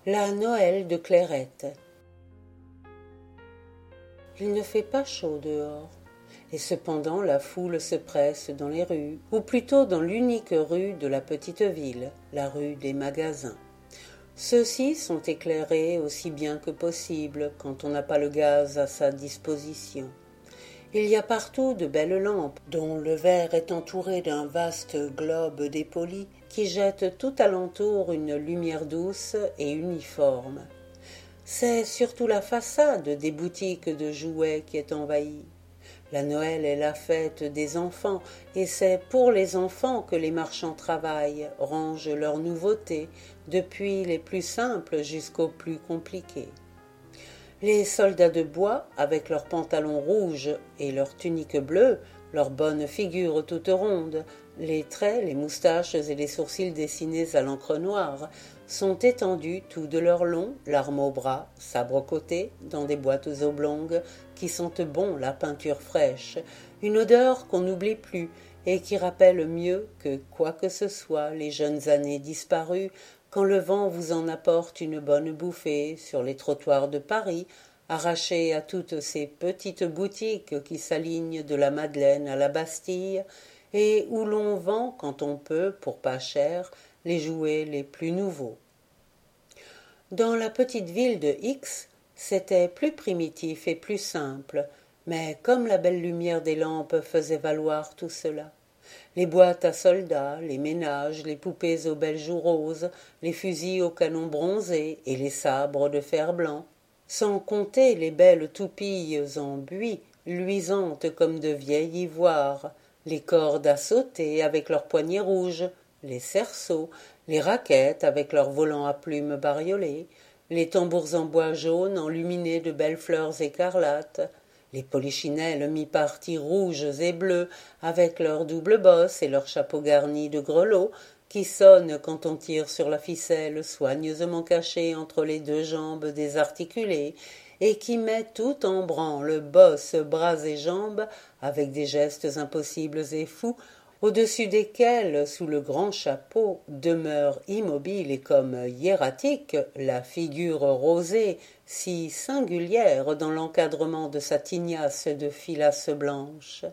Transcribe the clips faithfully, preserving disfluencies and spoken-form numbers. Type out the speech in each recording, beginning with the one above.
La Noël de Clairette. Il ne fait pas chaud dehors, et cependant la foule se presse dans les rues, ou plutôt dans l'unique rue de la petite ville, la rue des magasins. Ceux-ci sont éclairés aussi bien que possible quand on n'a pas le gaz à sa disposition. Il y a partout de belles lampes, dont le verre est entouré d'un vaste globe dépoli qui jette tout alentour une lumière douce et uniforme. C'est surtout la façade des boutiques de jouets qui est envahie. La Noël est la fête des enfants, et c'est pour les enfants que les marchands travaillent, rangent leurs nouveautés, depuis les plus simples jusqu'aux plus compliquées. Les soldats de bois, avec leurs pantalons rouges et leurs tuniques bleues, leurs bonnes figures toutes rondes, les traits, les moustaches et les sourcils dessinés à l'encre noire, sont étendus tout de leur long, l'arme au bras, sabre au côté, dans des boîtes oblongues qui sentent bon la peinture fraîche, une odeur qu'on n'oublie plus et qui rappelle mieux que quoi que ce soit les jeunes années disparues, quand le vent vous en apporte une bonne bouffée sur les trottoirs de Paris, arrachés à toutes ces petites boutiques qui s'alignent de la Madeleine à la Bastille, et où l'on vend, quand on peut, pour pas cher, les jouets les plus nouveaux. Dans la petite ville de X, c'était plus primitif et plus simple, mais comme la belle lumière des lampes faisait valoir tout cela. Les boîtes à soldats, les ménages, les poupées aux belles joues roses, les fusils au canon bronzé et les sabres de fer blanc, sans compter les belles toupilles en buis, luisantes comme de vieil ivoire, les cordes à sauter avec leurs poignets rouges, les cerceaux, les raquettes avec leurs volants à plumes bariolées, les tambours en bois jaune enluminés de belles fleurs écarlates, les polichinelles mi-parties rouges et bleues avec leurs doubles bosses et leurs chapeaux garnis de grelots qui sonnent quand on tire sur la ficelle soigneusement cachée entre les deux jambes désarticulées et qui met tout en branle, bosses, bras et jambes, avec des gestes impossibles et fous, au-dessus desquels, sous le grand chapeau, demeure immobile et comme hiératique la figure rosée, si singulière dans l'encadrement de sa tignasse de filasse blanche.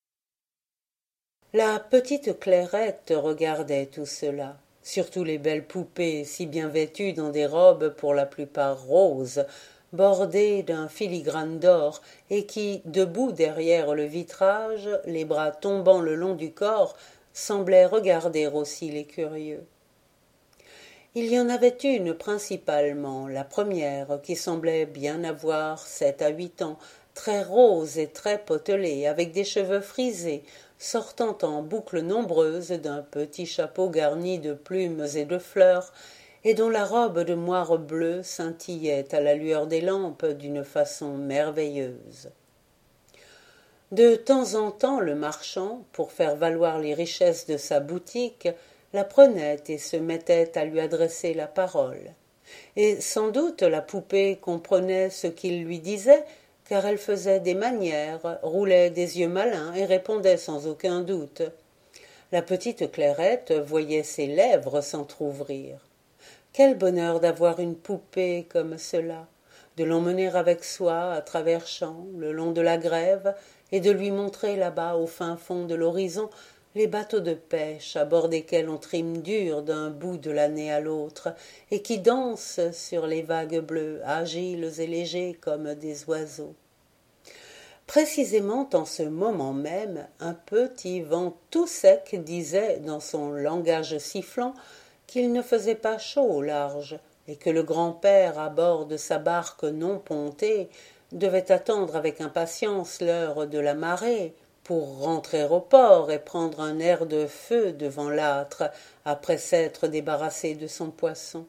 La petite Clairette regardait tout cela, surtout les belles poupées si bien vêtues dans des robes pour la plupart roses, bordées d'un filigrane d'or, et qui, debout derrière le vitrage, les bras tombant le long du corps, semblaient regarder aussi les curieux. Il y en avait une principalement, la première, qui semblait bien avoir sept à huit ans, très rose et très potelée, avec des cheveux frisés, sortant en boucles nombreuses d'un petit chapeau garni de plumes et de fleurs, et dont la robe de moire bleue scintillait à la lueur des lampes d'une façon merveilleuse. De temps en temps le marchand, pour faire valoir les richesses de sa boutique, la prenait et se mettait à lui adresser la parole. Et sans doute la poupée comprenait ce qu'il lui disait, car elle faisait des manières, roulait des yeux malins et répondait sans aucun doute. La petite Clairette voyait ses lèvres s'entr'ouvrir. Quel bonheur d'avoir une poupée comme cela, de l'emmener avec soi à travers champs, le long de la grève, et de lui montrer là-bas, au fin fond de l'horizon, les bateaux de pêche à bord desquels on trime dur d'un bout de l'année à l'autre, et qui dansent sur les vagues bleues, agiles et légers comme des oiseaux. Précisément en ce moment même, un petit vent tout sec disait, dans son langage sifflant, qu'il ne faisait pas chaud au large, et que le grand-père, à bord de sa barque non pontée, devait attendre avec impatience l'heure de la marée, pour rentrer au port et prendre un air de feu devant l'âtre, après s'être débarrassé de son poisson.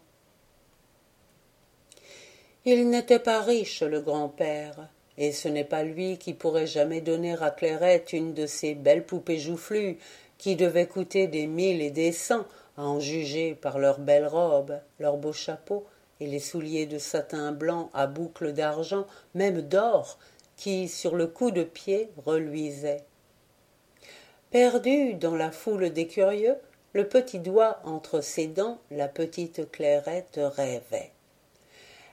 Il n'était pas riche, le grand-père, et ce n'est pas lui qui pourrait jamais donner à Clairette une de ces belles poupées joufflues, qui devaient coûter des mille et des cents, à en juger par leurs belles robes, leurs beaux chapeaux, et les souliers de satin blanc à boucles d'argent, même d'or, qui, sur le coup de pied, reluisaient. Perdue dans la foule des curieux, le petit doigt entre ses dents, la petite Clairette rêvait.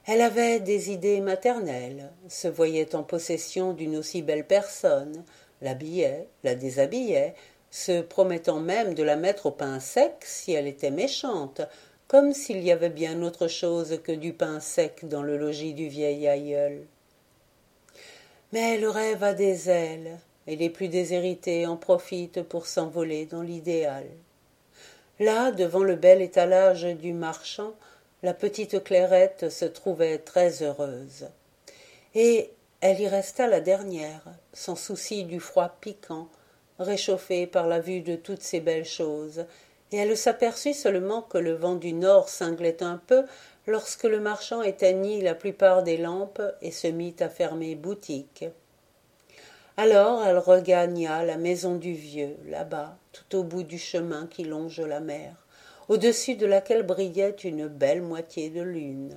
Elle avait des idées maternelles, se voyait en possession d'une aussi belle personne, l'habillait, la déshabillait, se promettant même de la mettre au pain sec si elle était méchante, comme s'il y avait bien autre chose que du pain sec dans le logis du vieil aïeul. Mais le rêve a des ailes, et les plus déshérités en profitent pour s'envoler dans l'idéal. Là, devant le bel étalage du marchand, la petite Clairette se trouvait très heureuse. Et elle y resta la dernière, sans souci du froid piquant, réchauffée par la vue de toutes ces belles choses, et elle s'aperçut seulement que le vent du nord cinglait un peu lorsque le marchand éteignit la plupart des lampes et se mit à fermer boutique. Alors elle regagna la maison du vieux, là-bas, tout au bout du chemin qui longe la mer, au-dessus de laquelle brillait une belle moitié de lune.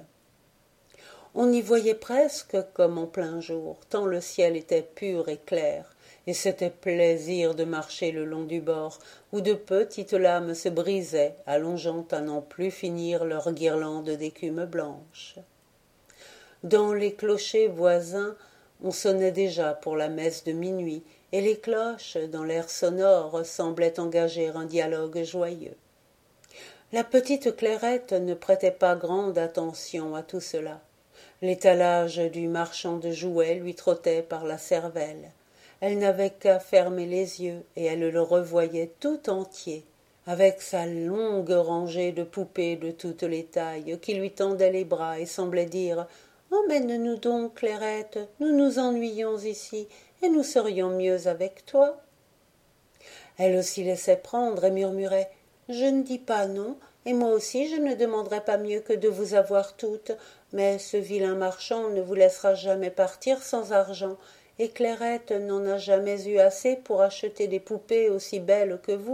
On y voyait presque comme en plein jour, tant le ciel était pur et clair, et c'était plaisir de marcher le long du bord, où de petites lames se brisaient, allongeant à n'en plus finir leurs guirlandes d'écume blanche. Dans les clochers voisins, on sonnait déjà pour la messe de minuit, et les cloches, dans l'air sonore, semblaient engager un dialogue joyeux. La petite Clairette ne prêtait pas grande attention à tout cela. L'étalage du marchand de jouets lui trottait par la cervelle. Elle n'avait qu'à fermer les yeux, et elle le revoyait tout entier, avec sa longue rangée de poupées de toutes les tailles, qui lui tendaient les bras et semblaient dire « Emmène-nous donc, Clairette, nous nous ennuyons ici, et nous serions mieux avec toi. » Elle s'y laissait prendre et murmurait « Je ne dis pas non, et moi aussi je ne demanderais pas mieux que de vous avoir toutes, mais ce vilain marchand ne vous laissera jamais partir sans argent, et Clairette n'en a jamais eu assez pour acheter des poupées aussi belles que vous. »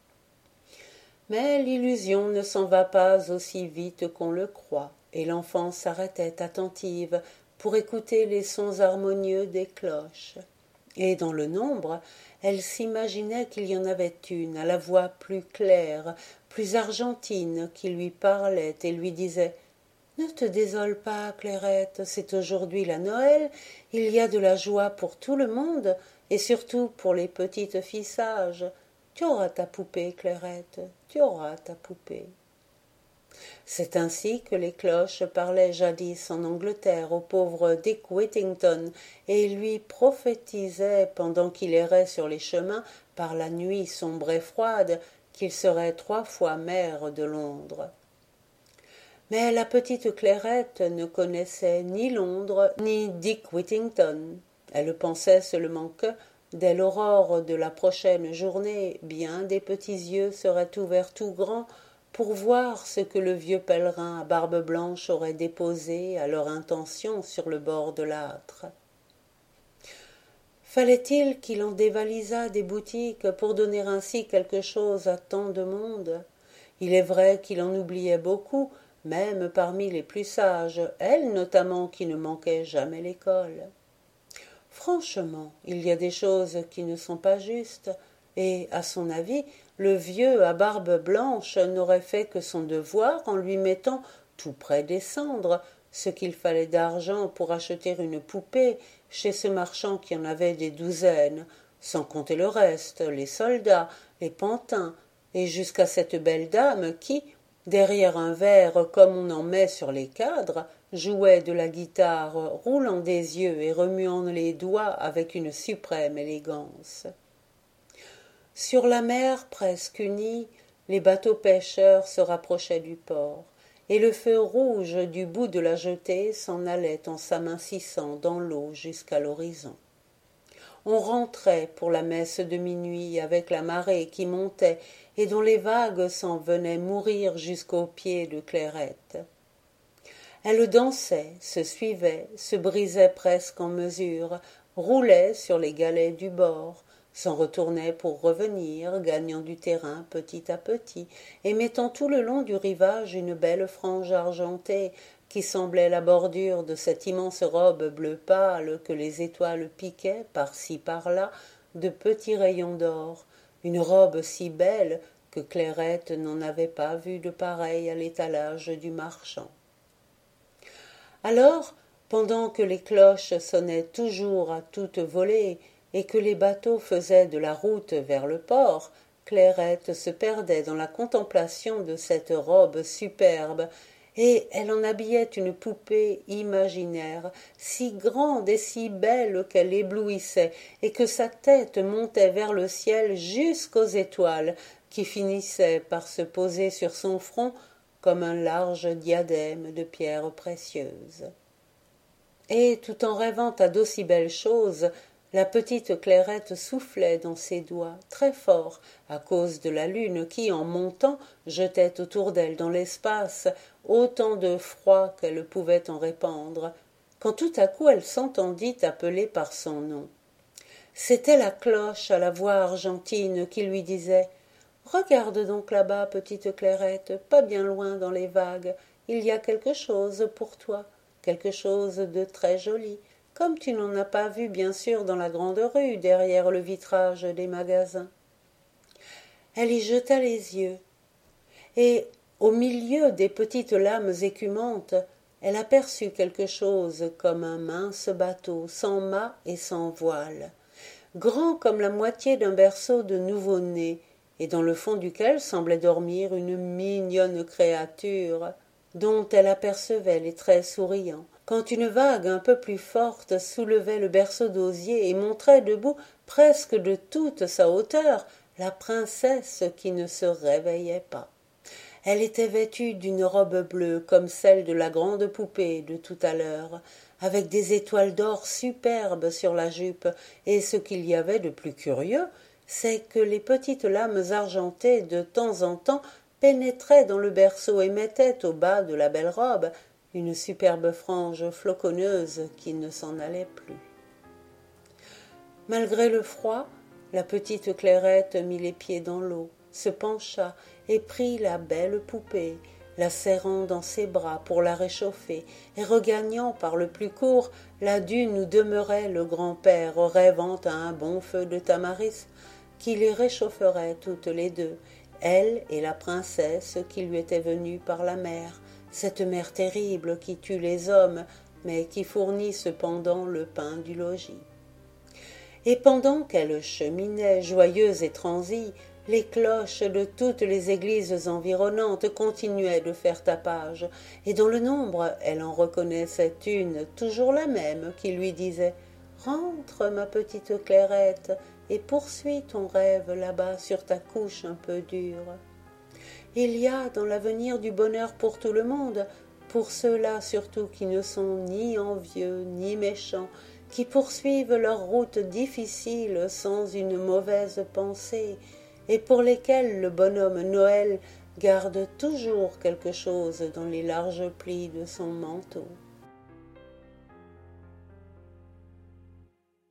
Mais l'illusion ne s'en va pas aussi vite qu'on le croit, et l'enfant s'arrêtait attentive pour écouter les sons harmonieux des cloches. Et dans le nombre, elle s'imaginait qu'il y en avait une, à la voix plus claire, plus argentine, qui lui parlait et lui disait « Ne te désole pas, Clairette, c'est aujourd'hui la Noël, il y a de la joie pour tout le monde, et surtout pour les petites filles sages. Tu auras ta poupée, Clairette, tu auras ta poupée. » C'est ainsi que les cloches parlaient jadis en Angleterre au pauvre Dick Whittington et lui prophétisaient, pendant qu'il errait sur les chemins par la nuit sombre et froide, qu'il serait trois fois maire de Londres. Mais la petite Clairette ne connaissait ni Londres ni Dick Whittington. Elle pensait seulement que, dès l'aurore de la prochaine journée, bien des petits yeux seraient ouverts tout grands pour voir ce que le vieux pèlerin à barbe blanche aurait déposé à leur intention sur le bord de l'âtre. Fallait-il qu'il en dévalisât des boutiques pour donner ainsi quelque chose à tant de monde? Il est vrai qu'il en oubliait beaucoup, même parmi les plus sages, elle notamment qui ne manquait jamais l'école. Franchement, il y a des choses qui ne sont pas justes, et, à son avis, le vieux à barbe blanche n'aurait fait que son devoir en lui mettant tout près des cendres ce qu'il fallait d'argent pour acheter une poupée chez ce marchand qui en avait des douzaines, sans compter le reste, les soldats, les pantins, et jusqu'à cette belle dame qui, derrière un verre comme on en met sur les cadres, jouait de la guitare, roulant des yeux et remuant les doigts avec une suprême élégance. Sur la mer presque unie, les bateaux pêcheurs se rapprochaient du port, et le feu rouge du bout de la jetée s'en allait en s'amincissant dans l'eau jusqu'à l'horizon. On rentrait pour la messe de minuit avec la marée qui montait et dont les vagues s'en venaient mourir jusqu'aux pieds de Clairette. Elle dansait, se suivait, se brisait presque en mesure, roulait sur les galets du bord, s'en retournait pour revenir, gagnant du terrain petit à petit, et mettant tout le long du rivage une belle frange argentée qui semblait la bordure de cette immense robe bleu pâle que les étoiles piquaient par-ci par-là de petits rayons d'or, une robe si belle que Clairette n'en avait pas vu de pareille à l'étalage du marchand. Alors, pendant que les cloches sonnaient toujours à toute volée et que les bateaux faisaient de la route vers le port, Clairette se perdait dans la contemplation de cette robe superbe, et elle en habillait une poupée imaginaire, si grande et si belle qu'elle éblouissait, et que sa tête montait vers le ciel jusqu'aux étoiles, qui finissaient par se poser sur son front comme un large diadème de pierres précieuses. Et tout en rêvant à d'aussi belles choses, la petite Clairette soufflait dans ses doigts très fort à cause de la lune qui, en montant, jetait autour d'elle dans l'espace autant de froid qu'elle pouvait en répandre, quand tout à coup elle s'entendit appeler par son nom. C'était la cloche à la voix argentine qui lui disait « Regarde donc là-bas, petite Clairette, pas bien loin dans les vagues, il y a quelque chose pour toi, quelque chose de très joli. » Comme tu n'en as pas vu, bien sûr, dans la grande rue, derrière le vitrage des magasins. Elle y jeta les yeux, et, au milieu des petites lames écumantes, elle aperçut quelque chose comme un mince bateau, sans mât et sans voile, grand comme la moitié d'un berceau de nouveau-né, et dans le fond duquel semblait dormir une mignonne créature, dont elle apercevait les traits souriants, quand une vague un peu plus forte soulevait le berceau d'osier et montrait debout, presque de toute sa hauteur, la princesse qui ne se réveillait pas. Elle était vêtue d'une robe bleue comme celle de la grande poupée de tout à l'heure, avec des étoiles d'or superbes sur la jupe, et ce qu'il y avait de plus curieux, c'est que les petites lames argentées de temps en temps pénétraient dans le berceau et mettaient au bas de la belle robe une superbe frange floconneuse qui ne s'en allait plus. Malgré le froid, la petite Clairette mit les pieds dans l'eau, se pencha et prit la belle poupée, la serrant dans ses bras pour la réchauffer, et regagnant par le plus court la dune où demeurait le grand-père, rêvant à un bon feu de tamaris qui les réchaufferait toutes les deux, elle et la princesse qui lui était venue par la mer, cette mer terrible qui tue les hommes, mais qui fournit cependant le pain du logis. Et pendant qu'elle cheminait, joyeuse et transie, les cloches de toutes les églises environnantes continuaient de faire tapage, et dans le nombre, elle en reconnaissait une, toujours la même, qui lui disait « Rentre, ma petite Clairette, et poursuis ton rêve là-bas sur ta couche un peu dure. » Il y a dans l'avenir du bonheur pour tout le monde, pour ceux-là surtout qui ne sont ni envieux ni méchants, qui poursuivent leur route difficile sans une mauvaise pensée, et pour lesquels le bonhomme Noël garde toujours quelque chose dans les larges plis de son manteau.